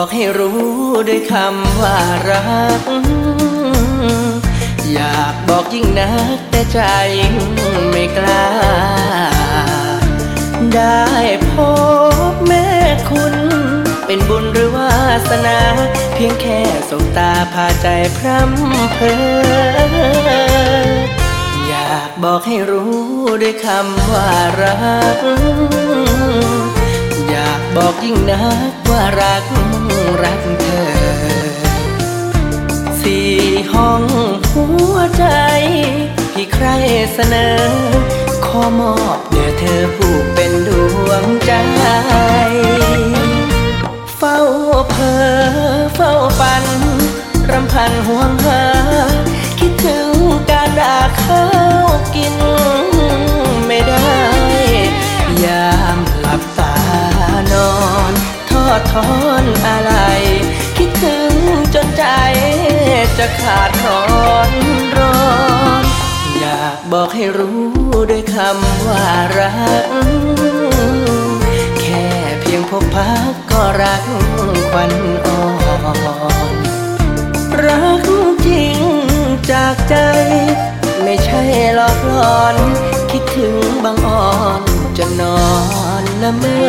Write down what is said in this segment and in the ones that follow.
บอกให้รู้ด้วยคำว่ารักอยากบอกยิ่งนักแต่ใจไม่กล้าได้พบแม่คุณเป็นบุญหรือวาสนาเพียงแค่สบตาพาใจพร่ำเพออยากบอกให้รู้ด้วยคำว่ารักอยากบอกยิ่งนักว่ารักเธอ4 ห้องหัวใจพี่ใครเสนอขอมอบแด่เธอผู้เป็นดวงใจเฝ้าเพ้อเฝ้าฝันรำพันห่วงหาคิดถึงการด่าข้าวกินไม่ได้ยามหลับตานอนทอดทอนอะไรคิดถึงจนใจจะขาดร้อนอยากบอกให้รู้ด้วยคำว่ารักแค่เพียงพบพักก็รักควันอ่อนรักจริงจากใจไม่ใช่หลอกหลอนคิดถึงบางอ่อนจะนอนละเมอ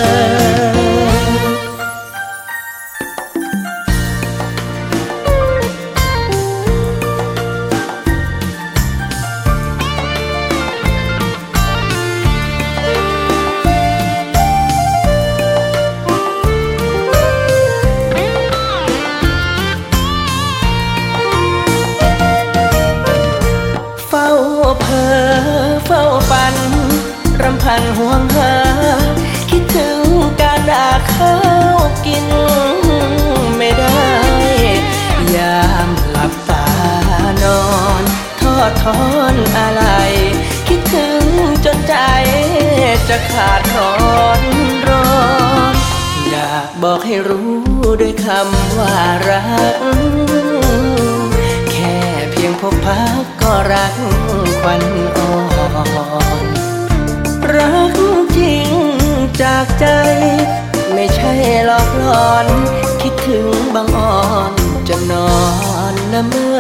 เฝ้าเพ้อเฝ้าฝันรำพันห่วงหาคิดถึงการด่าข้าวกินไม่ได้ยามหลับตานอนทอดทอนอะไรคิดถึงจนใจจะขาดร้อนอยากบอกให้รู้ด้วยคำว่ารักแค่เพียงพบพักก็รักควันอ่อนรักจริงจากใจไม่ใช่หลอกหลอนคิดถึงบางอ่อนจะนอนละเมอ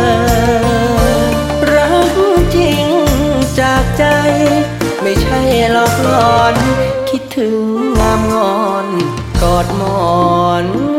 รักจริงจากใจไม่ใช่หลอกหลอนคิดถึงงามงอนกอดหมอน